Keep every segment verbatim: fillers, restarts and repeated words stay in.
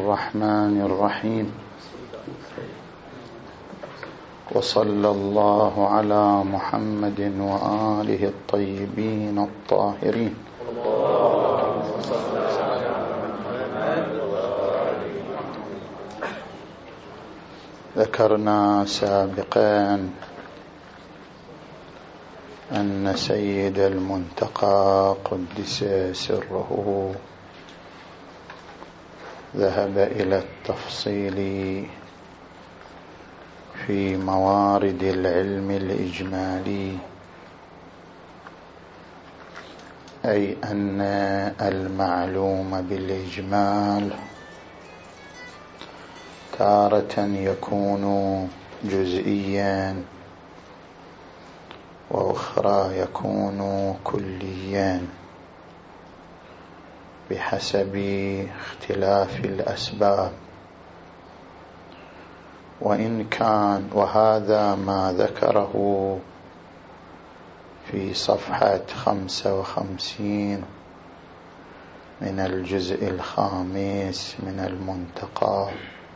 الرحمن الرحيم. وصلى الله على محمد وآله الطيبين الطاهرين. ذكرنا سابقا أن سيد المنتقى قدس سره ذهب إلى التفصيل في موارد العلم الإجمالي، أي أن المعلوم بالإجمال تارة يكون جزئيا وأخرى يكون كليا بحسب اختلاف الأسباب. وإن كان وهذا ما ذكره في صفحة خمسة وخمسين من الجزء الخامس من المنتقى،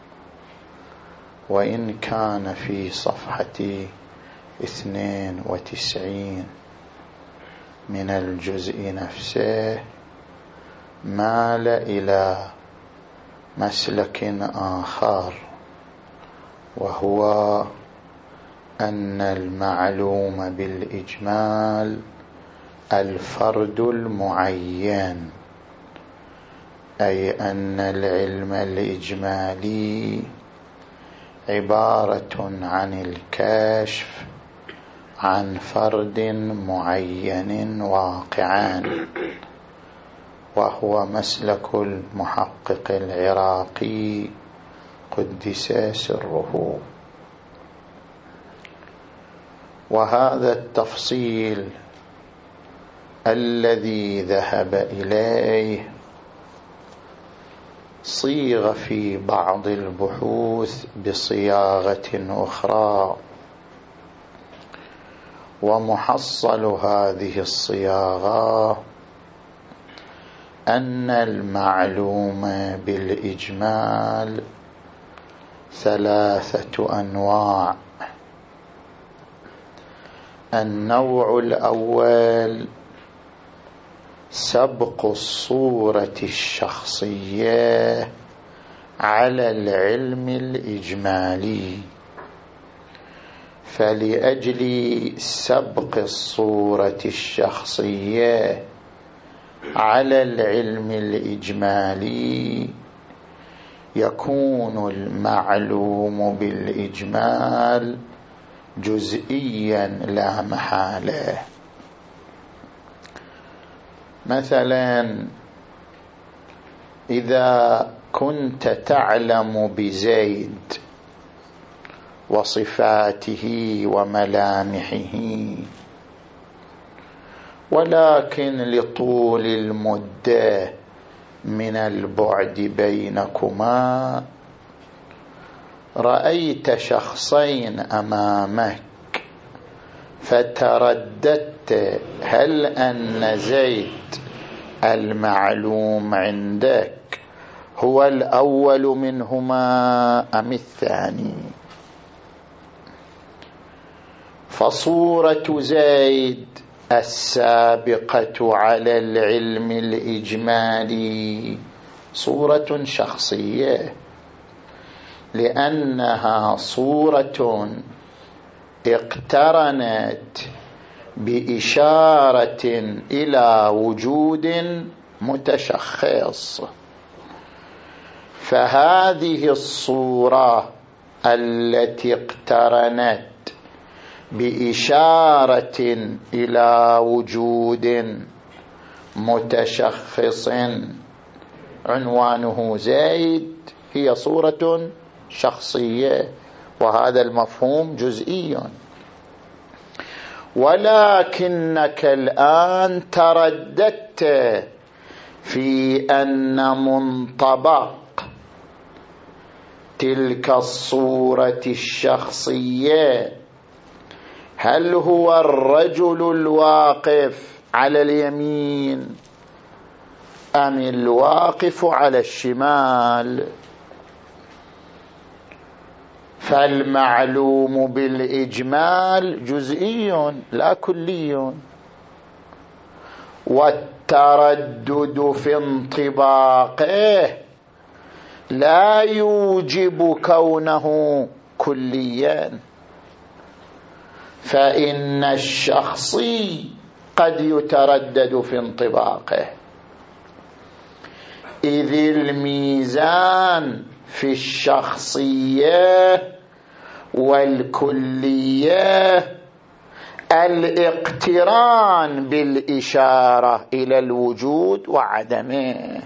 وإن كان في صفحة اثنين وتسعين من الجزء نفسه مال إلى مسلك آخر، وهو أن المعلوم بالإجمال الفرد المعين، أي أن العلم الإجمالي عبارة عن الكشف عن فرد معين واقعا، وهو مسلك المحقق العراقي قدس سره. وهذا التفصيل الذي ذهب إليه صيغ في بعض البحوث بصياغة أخرى، ومحصل هذه الصياغة أن المعلوم بالإجمال ثلاثة أنواع. النوع الأول سبق الصورة الشخصية على العلم الإجمالي، فلأجل سبق الصورة الشخصية على العلم الإجمالي يكون المعلوم بالإجمال جزئيا لا محالة. مثلا إذا كنت تعلم بزيد وصفاته وملامحه، ولكن لطول المدة من البعد بينكما رأيت شخصين أمامك فترددت هل أن زيد المعلوم عندك هو الأول منهما أم الثاني، فصورة زيد السابقة على العلم الإجمالي صورة شخصية، لأنها صورة اقترنت بإشارة إلى وجود متشخص. فهذه الصورة التي اقترنت بإشارة إلى وجود متشخص عنوانه زيد هي صورة شخصية، وهذا المفهوم جزئي. ولكنك الآن ترددت في أن منطبق تلك الصورة الشخصية هل هو الرجل الواقف على اليمين أم الواقف على الشمال؟ فالمعلوم بالإجمال جزئي لا كلي، والتردد في انطباقه لا يوجب كونه كليا، فإن الشخصي قد يتردد في انطباقه، إذ الميزان في الشخصية والكلية الاقتران بالإشارة إلى الوجود وعدمه،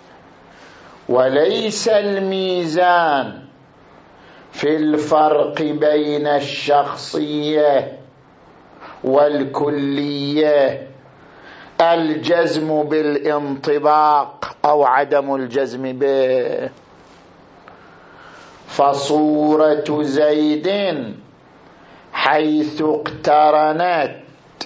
وليس الميزان في الفرق بين الشخصية والكلية الجزم بالانطباق أو عدم الجزم به. فصورة زيد حيث اقترنت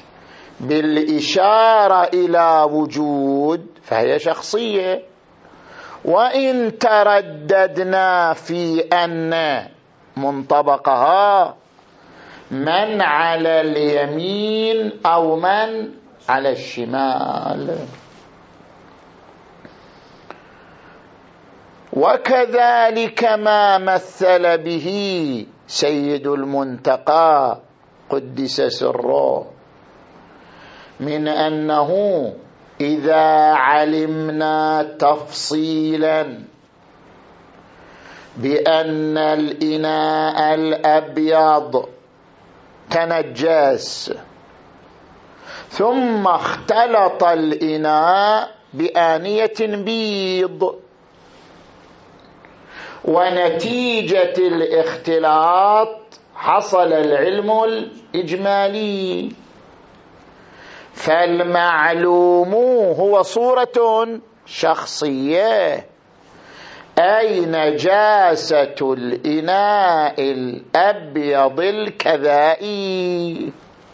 بالإشارة إلى وجود فهي شخصية، وإن ترددنا في أن منطبقها من على اليمين أو من على الشمال. وكذلك ما مثل به سيد المنتقى قدس سره من أنه إذا علمنا تفصيلا بأن الإناء الأبيض تنجس ثم اختلط الإناء بآنية بيض، ونتيجة الاختلاط حصل العلم الإجمالي، فالمعلوم هو صورة شخصية، أي نجاسة الإناء الأبيض الكذائي،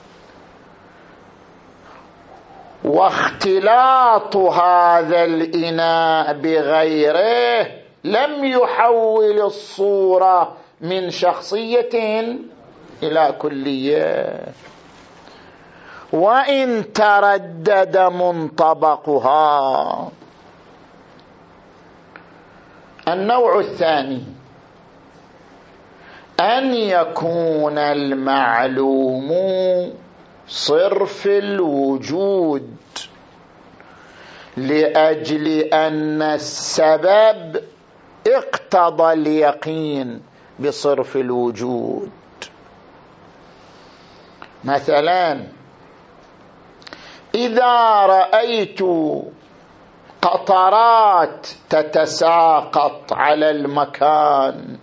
واختلاط هذا الإناء بغيره لم يحول الصورة من شخصية إلى كلية، وإن تردد منطبقها. النوع الثاني أن يكون المعلوم صرف الوجود لأجل أن السبب اقتضى اليقين بصرف الوجود. مثلا إذا رأيت قطرات تتساقط على المكان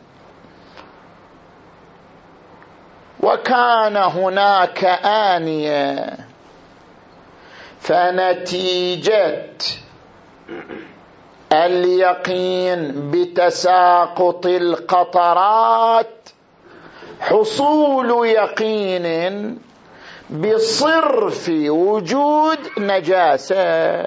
وكان هناك آنية، فنتيجة اليقين بتساقط القطرات حصول يقين بصرف وجود نجاسة.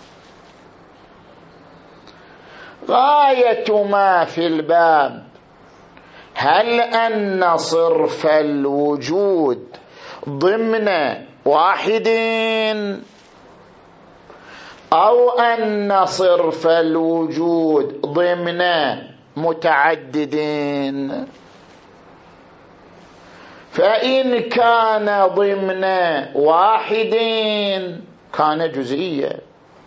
غاية ما في الباب هل أن صرف الوجود ضمن واحد أو أن صرف الوجود ضمن متعددين. فإن كان ضمن واحد كان جزئيا،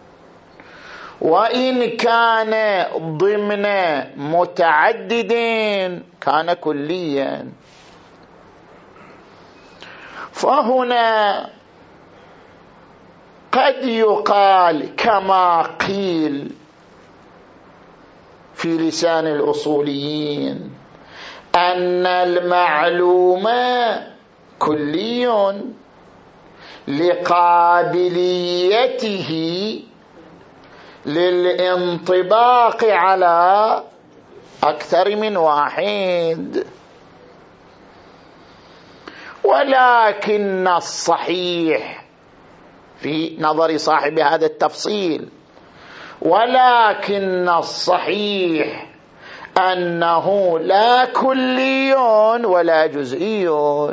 وإن كان ضمن متعدد كان كليا. فهنا قد يقال كما قيل في لسان الأصوليين أن المعلوم كلي لقابليته للانطباق على أكثر من واحد، ولكن الصحيح في نظر صاحب هذا التفصيل ولكن الصحيح أنه لا كلي ولا جزئي،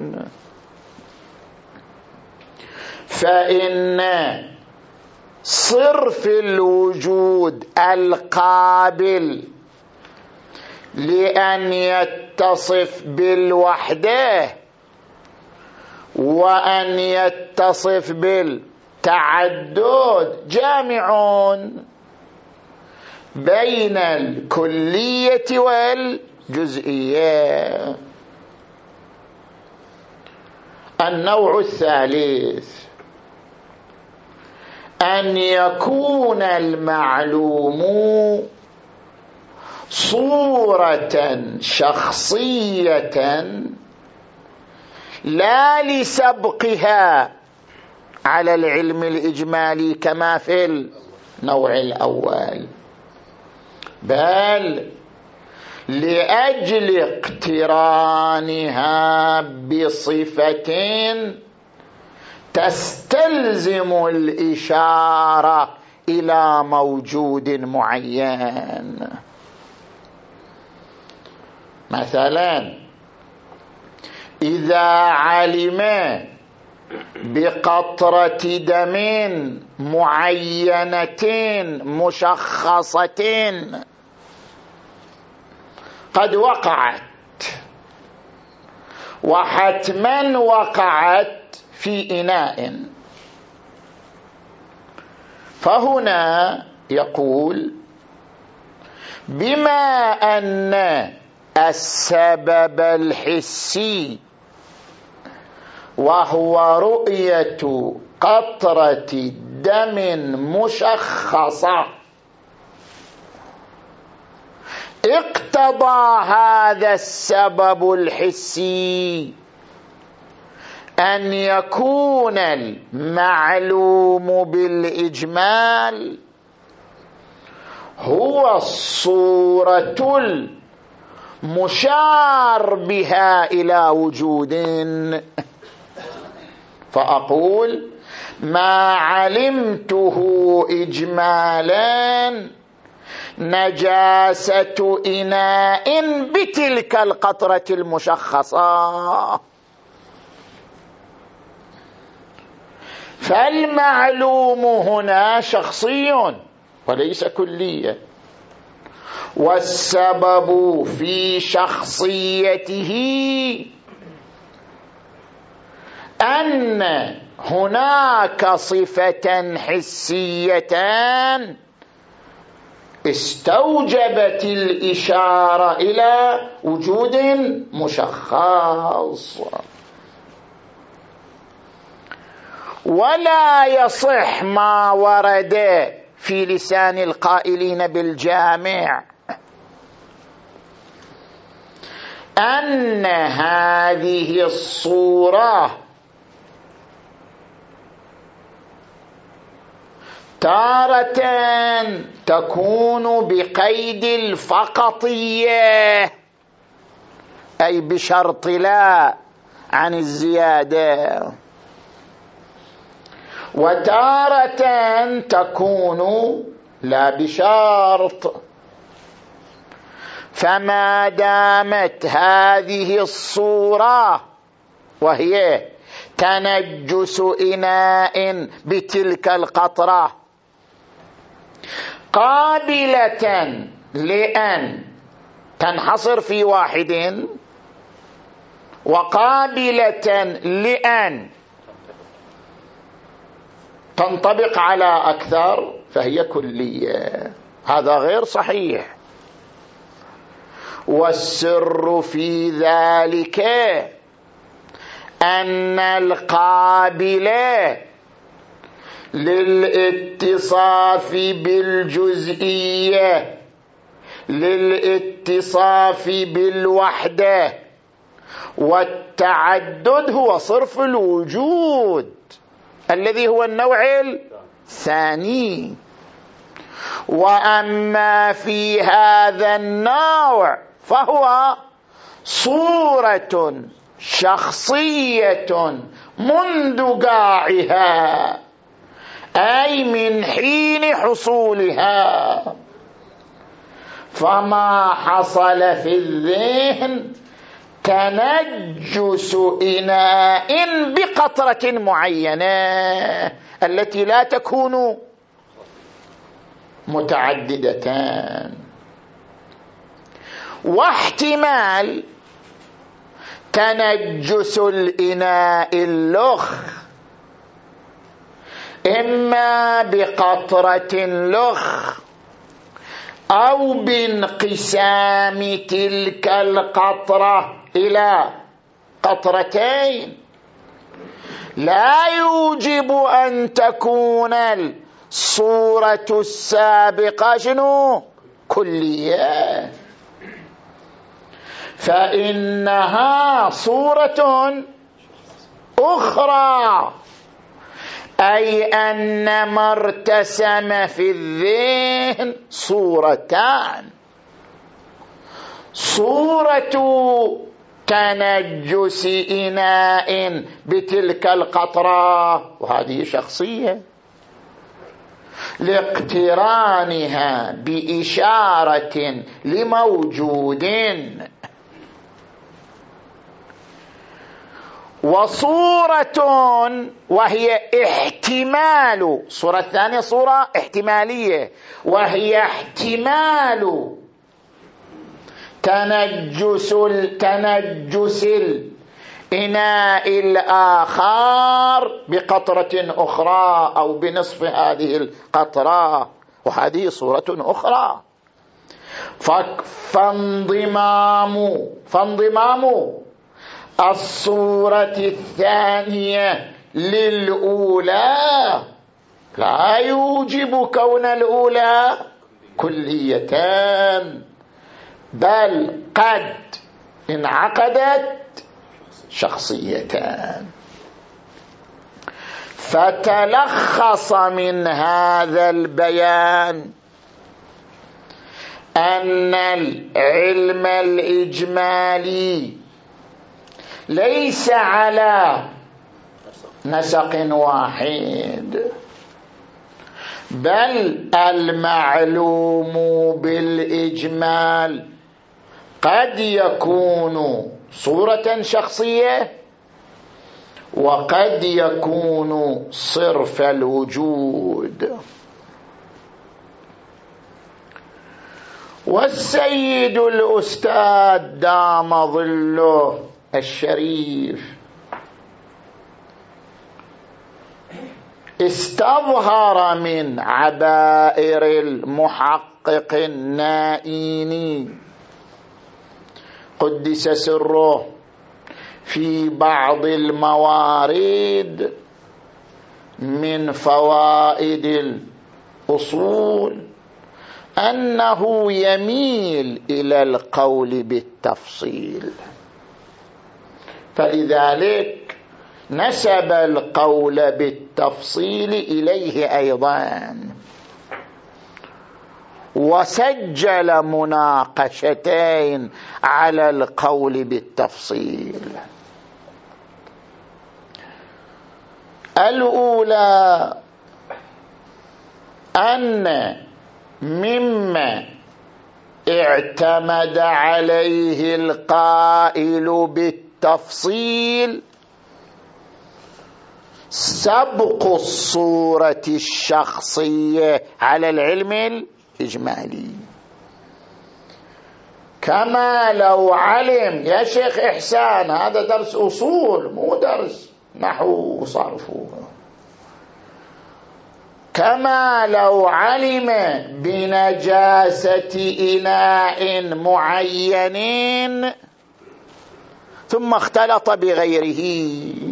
فإن صرف الوجود القابل لأن يتصف بالوحدة وأن يتصف بالتعدد جامعون بين الكلية والجزئية. النوع الثالث أن يكون المعلوم صورة شخصية لا لسبقها على العلم الإجمالي كما في النوع الأول، بل لأجل اقترانها بصفة تستلزم الإشارة إلى موجود معين. مثلا إذا علم بقطرة دم معينة مشخصة قد وقعت وحتما وقعت في إناء، فهنا يقول بما أن السبب الحسي وهو رؤية قطرة دم مشخصة اقتضى هذا السبب الحسي أن يكون المعلوم بالإجمال هو الصورة المشار بها إلى وجود. فأقول ما علمته إجمالا نجاسة إناء بتلك القطرة المشخصة، فالمعلوم هنا شخصي وليس كليا، والسبب في شخصيته أن هناك صفة حسية استوجبت الإشارة إلى وجود مشخص. ولا يصح ما ورد في لسان القائلين بالجامع أن هذه الصورة تارة تكون بقيد الفقطية أي بشرط لا عن الزيادة، وتارة تكون لا بشرط. فما دامت هذه الصورة وهي تنجس إناء بتلك القطرة قابلة لأن تنحصر في واحد وقابلة لأن تنطبق على أكثر فهي كلية، هذا غير صحيح. والسر في ذلك أن القابل للاتصاف بالجزئية للاتصاف بالوحدة والتعدد هو صرف الوجود الذي هو النوع الثاني. وأما في هذا النوع فهو صورة شخصية منذ قاعها أي من حين حصولها، فما حصل في الذهن تنجس إناء بقطرة معينة التي لا تكون متعددتان، واحتمال تنجس الإناء اللخ إما بقطرة لخ أو بانقسام تلك القطرة إلى قطرتين، لا يوجب أن تكون الصورة السابقة شنو؟ كلية، فإنها صورة أخرى، أي أن ما ارتسم في الذهن صورتان: صورة تنجس إناء بتلك القطرة، وهذه شخصية لاقترانها بإشارة لموجود، وصورة وهي احتمال، صورة الثانية صورة احتمالية وهي احتمال تنجس تنجس الإناء الآخر بقطرة أخرى أو بنصف هذه القطرة، وهذه صورة أخرى. فانضمام فانضمام الصورة الثانية للأولى لا يوجب كون الأولى كليتان، بل قد انعقدت شخصيتان. فتلخص من هذا البيان أن العلم الإجمالي ليس على نسق واحد، بل المعلوم بالإجمال قد يكون صورة شخصية وقد يكون صرف الوجود. والسيد الأستاذ دام ظله الشريف استظهر من عبائر المحقق النائيني قدس سره في بعض الموارد من فوائد الأصول أنه يميل إلى القول بالتفصيل، فلذلك نسب القول بالتفصيل إليه أيضا، وسجل مناقشتين على القول بالتفصيل. الأولى أن مما اعتمد عليه القائل بالتفصيل سبق الصورة الشخصية على العلم الإجمالي، كما لو علم يا شيخ إحسان هذا درس أصول مو درس نحو وصرف، كما لو علم بنجاسة إناء معين ثم اختلط بغيره،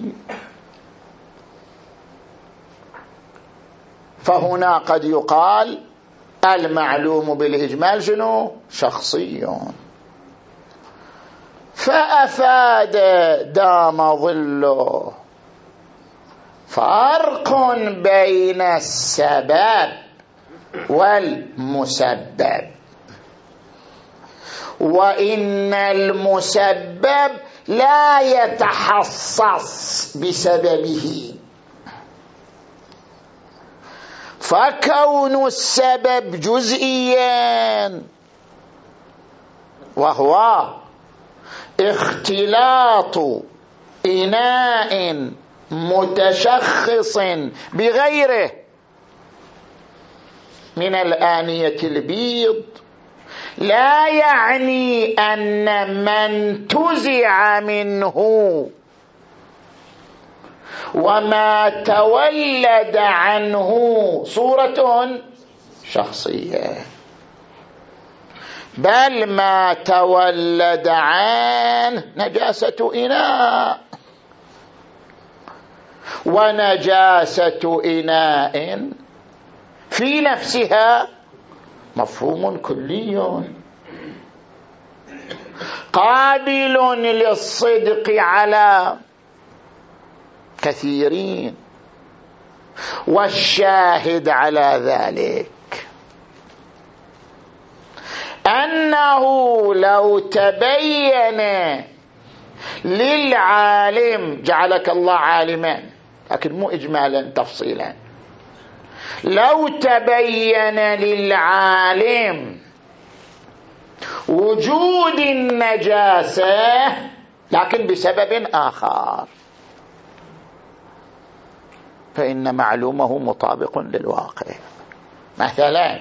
فهنا قد يقال المعلوم بالإجمال شنو؟ شخصي. فأفاد دام ظله فرق بين السبب والمسبب، وإن المسبب لا يتحصص بسببه، فكون السبب جزئيا وهو اختلاط إناء متشخص بغيره من الآنية البيض لا يعني أن من انتزع منه وما تولد عنه صورة شخصية، بل ما تولد عنه نجاسة إناء، ونجاسة إناء في نفسها مفهوم كلي قابل للصدق على كثيرين، والشاهد على ذلك أنه لو تبين للعالم، جعلك الله عالما لكن مو إجمالا تفصيلا، لو تبين للعالم وجود النجاسة لكن بسبب آخر، فإن معلومه مطابق للواقع. مثلا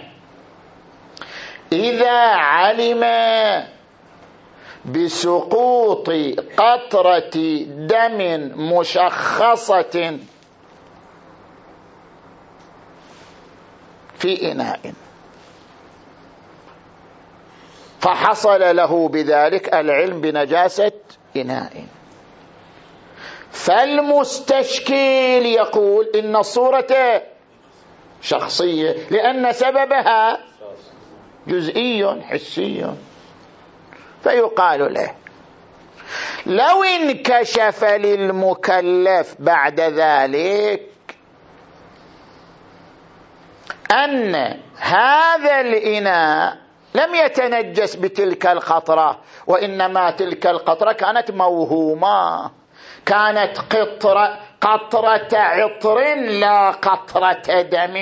إذا علم بسقوط قطرة دم مشخصة في إناء فحصل له بذلك العلم بنجاسة إناء، فالمستشكل يقول إن الصورة شخصية لأن سببها جزئي حسي، فيقال له لو انكشف للمكلف بعد ذلك أن هذا الإناء لم يتنجس بتلك القطرة، وإنما تلك القطرة كانت موهومة، كانت قطرة, قطرة عطر لا قطرة دم،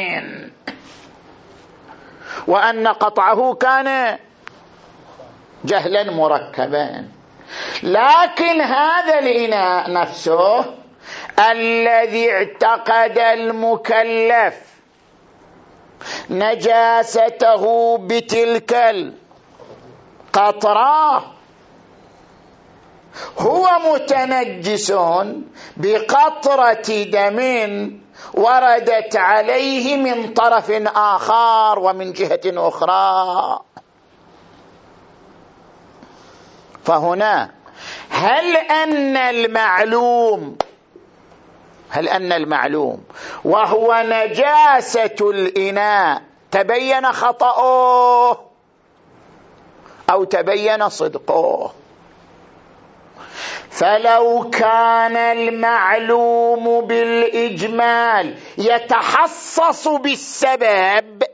وأن قطعه كان جهلا مركبا، لكن هذا الإناء نفسه الذي اعتقد المكلف نجاسته بتلك القطرة هو متنجس بقطرة دم وردت عليه من طرف آخر ومن جهة أخرى. فهنا هل أن المعلوم هل أن المعلوم وهو نجاسة الإناء تبين خطأه أو تبين صدقه؟ فلو كان المعلوم بالإجمال يتحصص بالسبب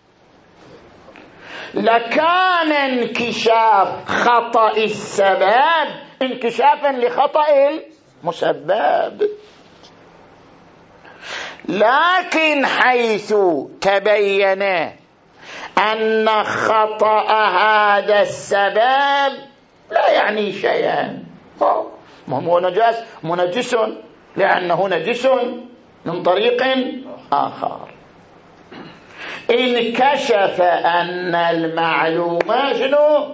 لكان انكشاف خطأ السبب انكشافا لخطأ المسبب، لكن حيث تبين أن خطأ هذا السبب لا يعني شيئا، هو نجاس منجس لأنه نجس من طريق آخر، انكشف أن المعلوم شنو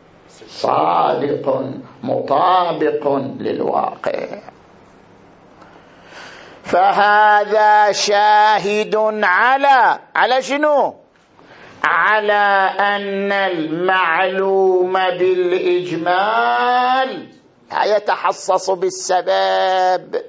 صادق مطابق للواقع، فهذا شاهد على على شنو على أن المعلوم بالإجمال يتحصص بالسبب،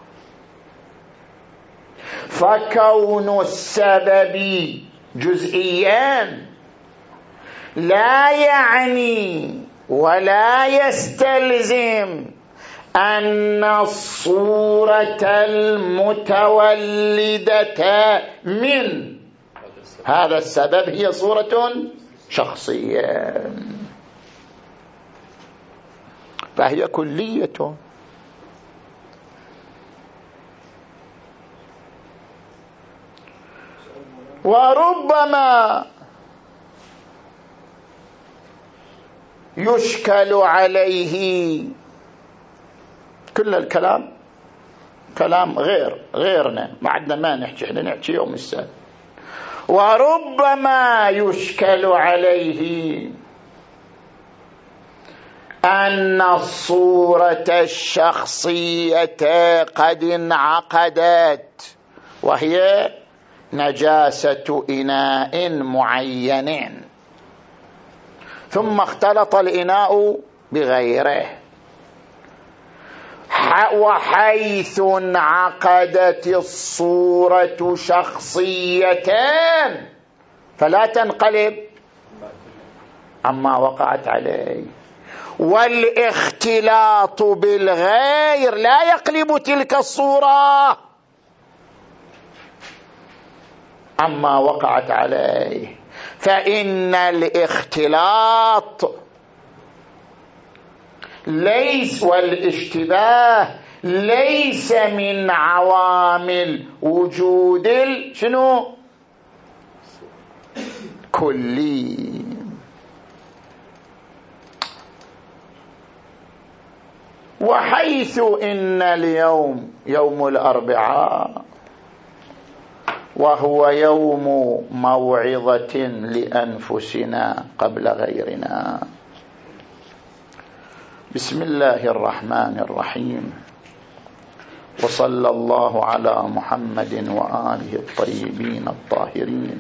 فكون السبب جزئيا لا يعني ولا يستلزم أن الصورة المتولدة من هذا السبب هي صورة شخصية، فهي كلية. وربما يشكل عليه. كل الكلام كلام غير غيرنا، ما عندنا ما نحكي، احنا نحكي يوم السبت. وربما يشكل عليه أن الصورة الشخصية قد انعقدت، وهي نجاسة إناء معين، ثم اختلط الإناء بغيره، وحيث انعقدت الصورة شخصية فلا تنقلب عما وقعت عليه، والاختلاط بالغير لا يقلب تلك الصورة عما وقعت عليه، فإن الاختلاط ليس والاشتباه ليس من عوامل وجود شنو كلي. وحيث إن اليوم يوم الأربعاء وهو يوم موعظة لأنفسنا قبل غيرنا، بسم الله الرحمن الرحيم، وصلى الله على محمد وآله الطيبين الطاهرين.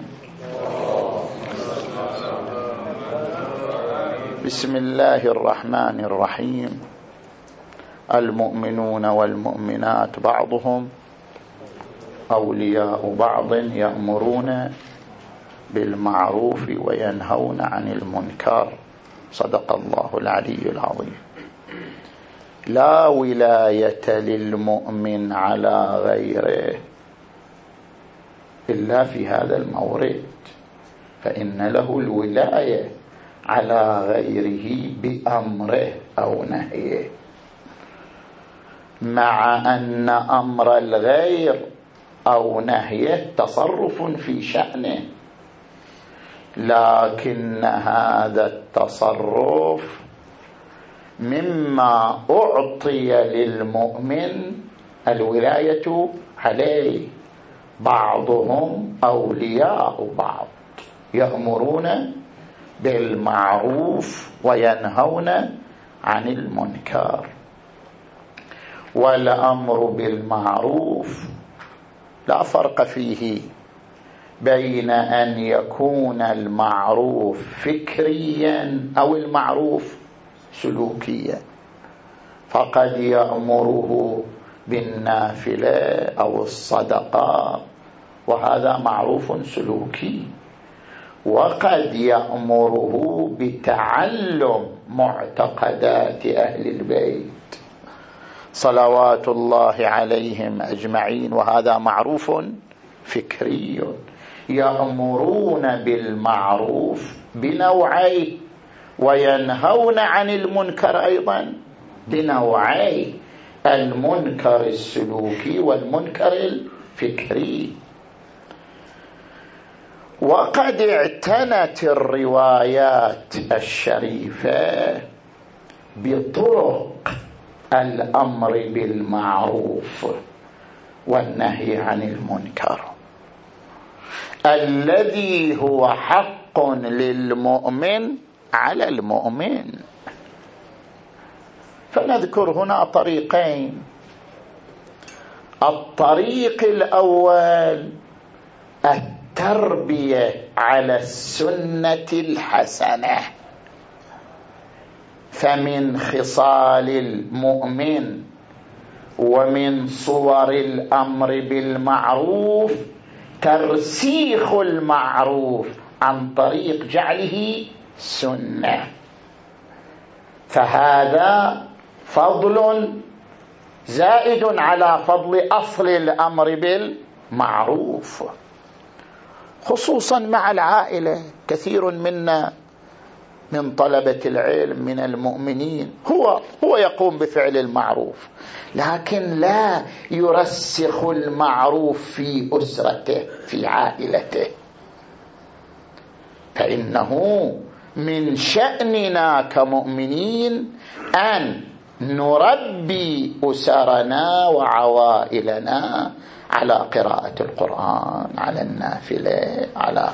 بسم الله الرحمن الرحيم. المؤمنون والمؤمنات بعضهم أولياء بعض يأمرون بالمعروف وينهون عن المنكر. صدق الله العلي العظيم. لا ولاية للمؤمن على غيره إلا في هذا المورد، فإن له الولاية على غيره بأمره أو نهيه، مع أن أمر الغير أو نهيه تصرف في شأنه، لكن هذا التصرف مما أعطي للمؤمن الولاية عليه. بعضهم أولياء بعض يأمرون بالمعروف وينهون عن المنكر. والأمر بالمعروف لا فرق فيه بين أن يكون المعروف فكريا أو المعروف سلوكيا، فقد يأمره بالنافلة أو الصدقة وهذا معروف سلوكي، وقد يأمره بتعلم معتقدات أهل البيت صلوات الله عليهم أجمعين، وهذا معروف فكري. يأمرون بالمعروف بنوعين وينهون عن المنكر أيضا بنوعين، المنكر السلوكي والمنكر الفكري. وقد اعتنت الروايات الشريفة بطرق الأمر بالمعروف والنهي عن المنكر الذي هو حق للمؤمن على المؤمن. فنذكر هنا طريقين. الطريق الأول التربية على السنة الحسنة، فمن خصال المؤمن ومن صور الأمر بالمعروف ترسيخ المعروف عن طريق جعله سنة، فهذا فضل زائد على فضل أصل الأمر بالمعروف، خصوصا مع العائلة. كثير منا من طلبة العلم من المؤمنين هو هو يقوم بفعل المعروف، لكن لا يرسخ المعروف في أسرته في عائلته، فإنه من شأننا كمؤمنين أن نربي أسرنا وعوائلنا على قراءة القرآن، على النافلة، على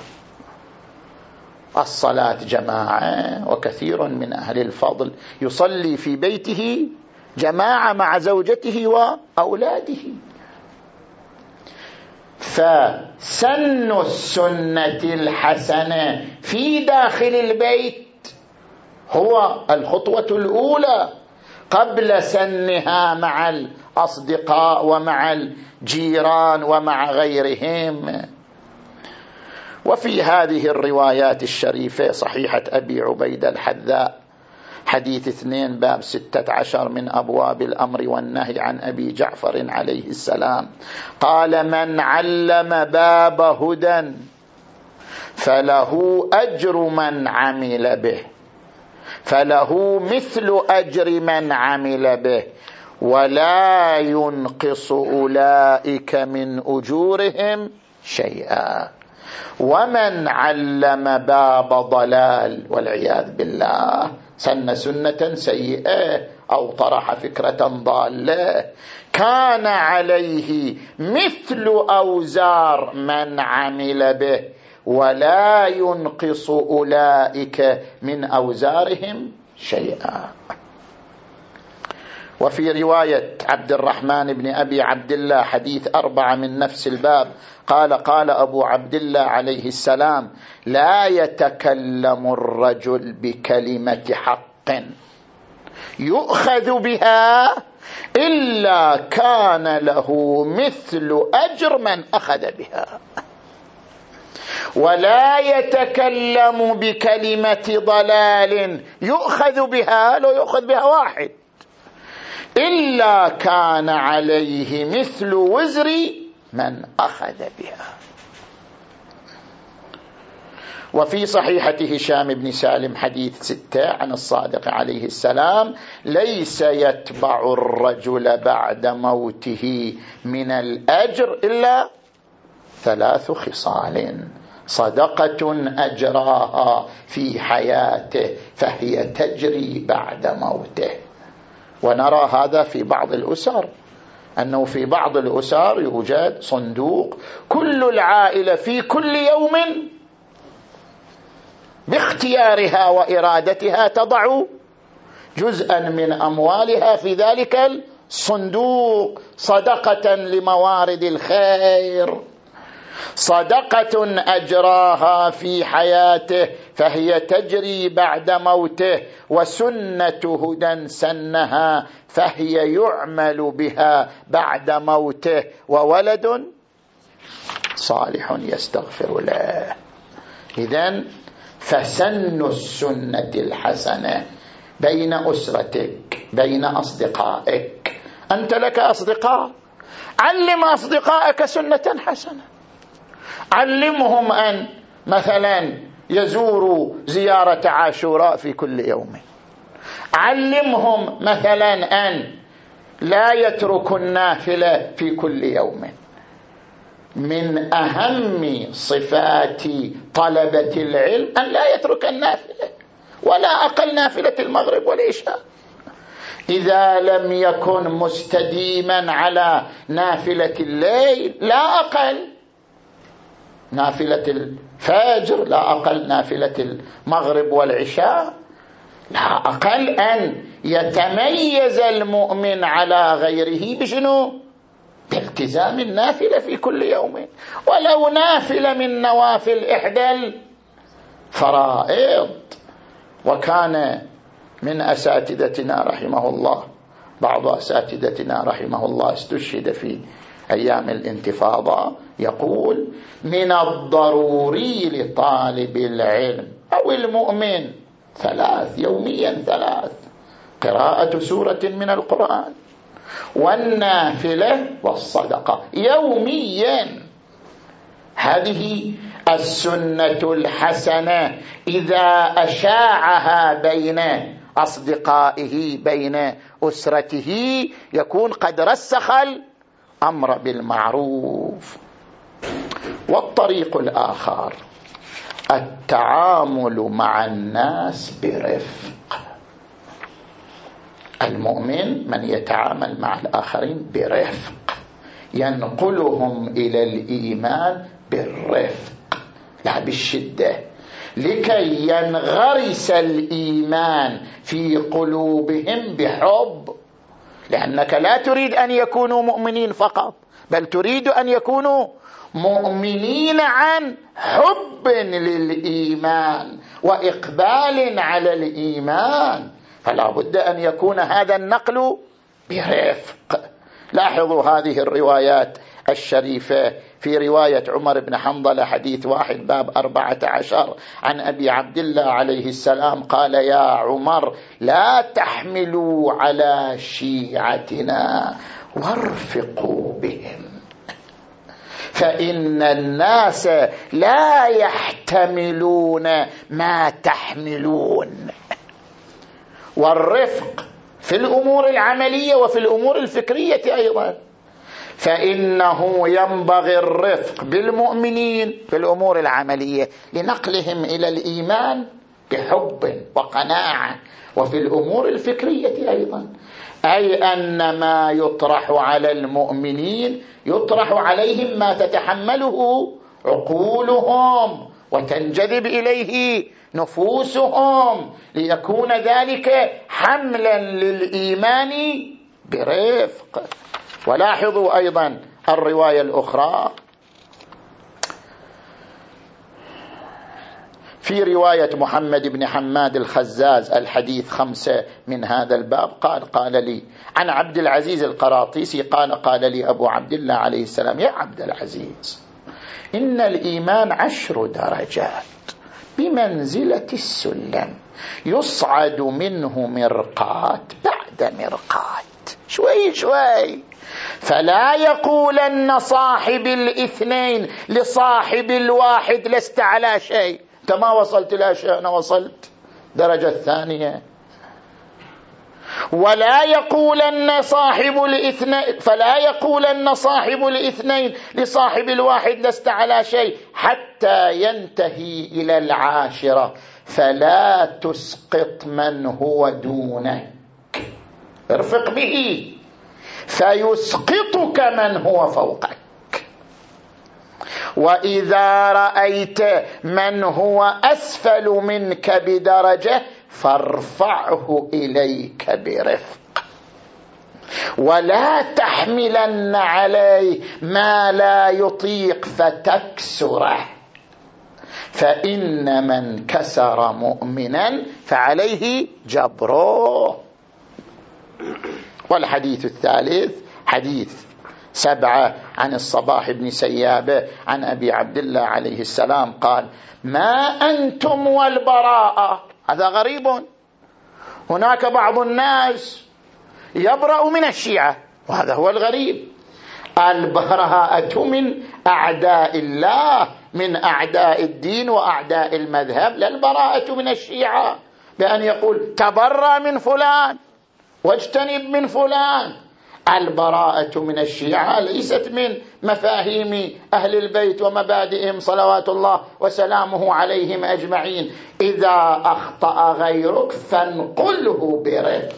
الصلاة جماعة. وكثير من أهل الفضل يصلي في بيته جماعة مع زوجته وأولاده. فسن السنة الحسنة في داخل البيت هو الخطوة الأولى قبل سنها مع الأصدقاء ومع الجيران ومع غيرهم. وفي هذه الروايات الشريفة صحيحة أبي عبيدة الحذاء حديث اثنين باب ستة عشر من أبواب الأمر والنهي عن أبي جعفر عليه السلام قال: من علم باب هدى فله أجر من عمل به، فله مثل أجر من عمل به، ولا ينقص أولئك من أجورهم شيئا. ومن علم باب ضلال والعياذ بالله، سن سنة سيئة أو طرح فكرة ضالة، كان عليه مثل أوزار من عمل به، ولا ينقص أولئك من أوزارهم شيئا. وفي رواية عبد الرحمن بن أبي عبد الله حديث أربعة من نفس الباب قال: قال أبو عبد الله عليه السلام: لا يتكلم الرجل بكلمة حق يؤخذ بها إلا كان له مثل أجر من أخذ بها، ولا يتكلم بكلمة ضلال يؤخذ بها، لو يؤخذ بها واحد، إلا كان عليه مثل وزر من أخذ بها. وفي صحيحة هشام بن سالم حديث ستة عن الصادق عليه السلام: ليس يتبع الرجل بعد موته من الأجر إلا ثلاث خصال: صدقة أجراها في حياته فهي تجري بعد موته. ونرى هذا في بعض الأسر، أنه في بعض الأسر يوجد صندوق كل العائلة في كل يوم باختيارها وإرادتها تضع جزءا من أموالها في ذلك الصندوق صدقة لموارد الخير، صدقة أجراها في حياته فهي تجري بعد موته، وسنة هدى سنها فهي يعمل بها بعد موته، وولد صالح يستغفر له. إذن فسن السنة الحسنة بين أسرتك، بين أصدقائك. أنت لك أصدقاء، علم أصدقائك سنة حسنة، علمهم أن مثلا يزوروا زيارة عاشوراء في كل يوم، علمهم مثلا أن لا يتركوا النافلة في كل يوم. من أهم صفات طلبة العلم أن لا يترك النافلة، ولا أقل نافلة المغرب والعشاء. إذا لم يكن مستديما على نافلة الليل لا أقل نافلة الفجر، لا أقل نافلة المغرب والعشاء، لا أقل أن يتميز المؤمن على غيره بشنو؟ بالتزام النافلة في كل يوم، ولو نافلة من نوافل إحدى الفرائض. وكان من أساتذتنا رحمه الله، بعض أساتذتنا رحمه الله استشهد في أيام الانتفاضة، يقول: من الضروري لطالب العلم أو المؤمن ثلاث، يوميا ثلاث: قراءة سورة من القرآن، والنافلة، والصدقة يوميا. هذه السنة الحسنة إذا أشاعها بين أصدقائه بين أسرته يكون قد رسخ الأمر بالمعروف. والطريق الآخر التعامل مع الناس برفق. المؤمن من يتعامل مع الآخرين برفق، ينقلهم إلى الإيمان بالرفق لا بالشدة، لكي ينغرس الإيمان في قلوبهم بحب، لأنك لا تريد أن يكونوا مؤمنين فقط، بل تريد أن يكونوا مؤمنين عن حب للإيمان وإقبال على الإيمان، فلا بد أن يكون هذا النقل برفق. لاحظوا هذه الروايات الشريفة. في رواية عمر بن حنظلة حديث واحد باب أربعة عشر عن أبي عبد الله عليه السلام قال: يا عمر لا تحملوا على شيعتنا وارفقوا بهم، فإن الناس لا يحتملون ما تحملون. والرفق في الأمور العملية وفي الأمور الفكرية أيضا، فإنه ينبغي الرفق بالمؤمنين في الأمور العملية لنقلهم إلى الإيمان بحب وقناعة، وفي الأمور الفكرية أيضا، أي أن ما يطرح على المؤمنين يطرح عليهم ما تتحمله عقولهم وتنجذب إليه نفوسهم، ليكون ذلك حملا للإيمان برفق. ولاحظوا أيضا الرواية الأخرى في رواية محمد بن حماد الخزاز الحديث خمسة من هذا الباب قال: قال لي عن عبد العزيز القراطيسي قال: قال لي أبو عبد الله عليه السلام: يا عبد العزيز، إن الإيمان عشر درجات بمنزلة السلم، يصعد منه مرقات بعد مرقات، شوي شوي، فلا يقولن صاحب الاثنين لصاحب الواحد لست على شيء، أنت ما وصلت إلى شيء، أنا وصلت درجة الثانية. ولا يقولن صاحب الاثنين فلا يقولن صاحب الاثنين لصاحب الواحد لست على شيء، حتى ينتهي إلى العاشرة، فلا تسقط من هو دونك، ارفق به فيسقطك من هو فوقك. وإذا رأيت من هو أسفل منك بدرجة فارفعه إليك برفق، ولا تحملن عليه ما لا يطيق فتكسره، فإن من كسر مؤمنا فعليه جبره. والحديث الثالث حديث سبعة عن الصباح بن سيابة عن أبي عبد الله عليه السلام قال: ما أنتم والبراءة. هذا غريب، هناك بعض الناس يبرأ من الشيعة، وهذا هو الغريب. البراءة من أعداء الله، من أعداء الدين وأعداء المذهب، لا البراءة من الشيعة بأن يقول تبرأ من فلان واجتنب من فلان. البراءة من الشيعة ليست من مفاهيم أهل البيت ومبادئهم صلوات الله وسلامه عليهم أجمعين. إذا أخطأ غيرك فانقله برفق،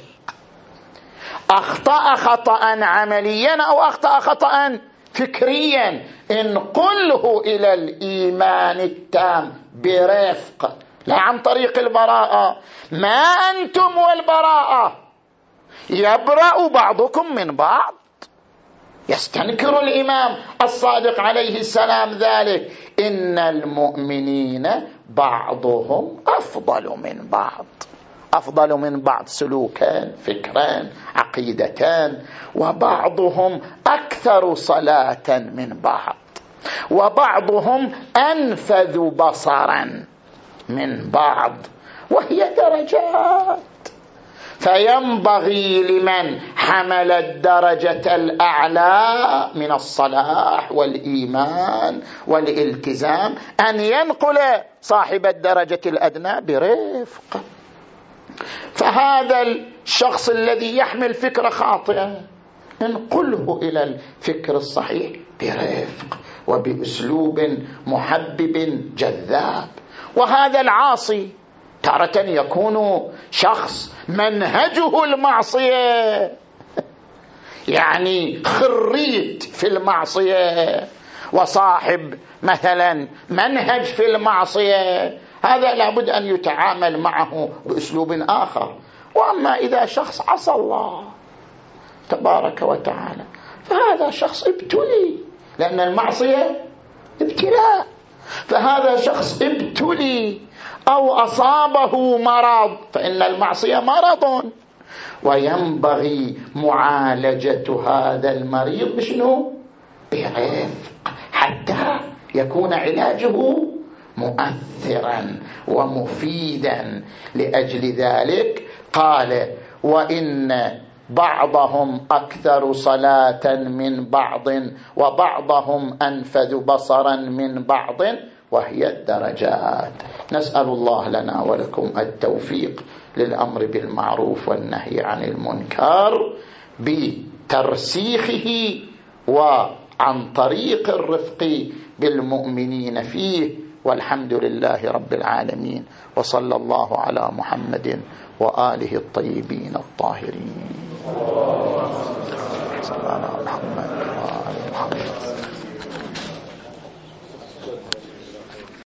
أخطأ خطأ عمليا أو أخطأ خطأ فكريا، انقله إلى الإيمان التام برفق، لا عن طريق البراءة. ما أنتم والبراءة، يبرأ بعضكم من بعض. يستنكر الإمام الصادق عليه السلام ذلك: إن المؤمنين بعضهم أفضل من بعض، أفضل من بعض سلوكا فكرا عقيدتان، وبعضهم أكثر صلاة من بعض، وبعضهم أنفذ بصرا من بعض، وهي درجات. فينبغي لمن حمل الدرجة الأعلى من الصلاح والإيمان والالتزام أن ينقل صاحب الدرجة الأدنى برفق. فهذا الشخص الذي يحمل فكرة خاطئة انقله إلى الفكر الصحيح برفق وبأسلوب محبب جذاب، وهذا العاصي تارة يكون شخص منهجه المعصية، يعني خريت في المعصية وصاحب مثلا منهج في المعصية، هذا لابد أن يتعامل معه بأسلوب آخر. وأما إذا شخص عصى الله تبارك وتعالى فهذا شخص ابتلي، لأن المعصية ابتلاء، فهذا شخص ابتلي أو أصابه مرض، فإن المعصية مرض، وينبغي معالجة هذا المريض بشنو؟ برفق، حتى يكون علاجه مؤثرا ومفيدا. لأجل ذلك قال: وإن بعضهم أكثر صلاة من بعض وبعضهم أنفذ بصرا من بعض، وهي الدرجات. نسأل الله لنا ولكم التوفيق للأمر بالمعروف والنهي عن المنكر بترسيخه وعن طريق الرفق بالمؤمنين فيه، والحمد لله رب العالمين، وصلى الله على محمد وآله الطيبين الطاهرين.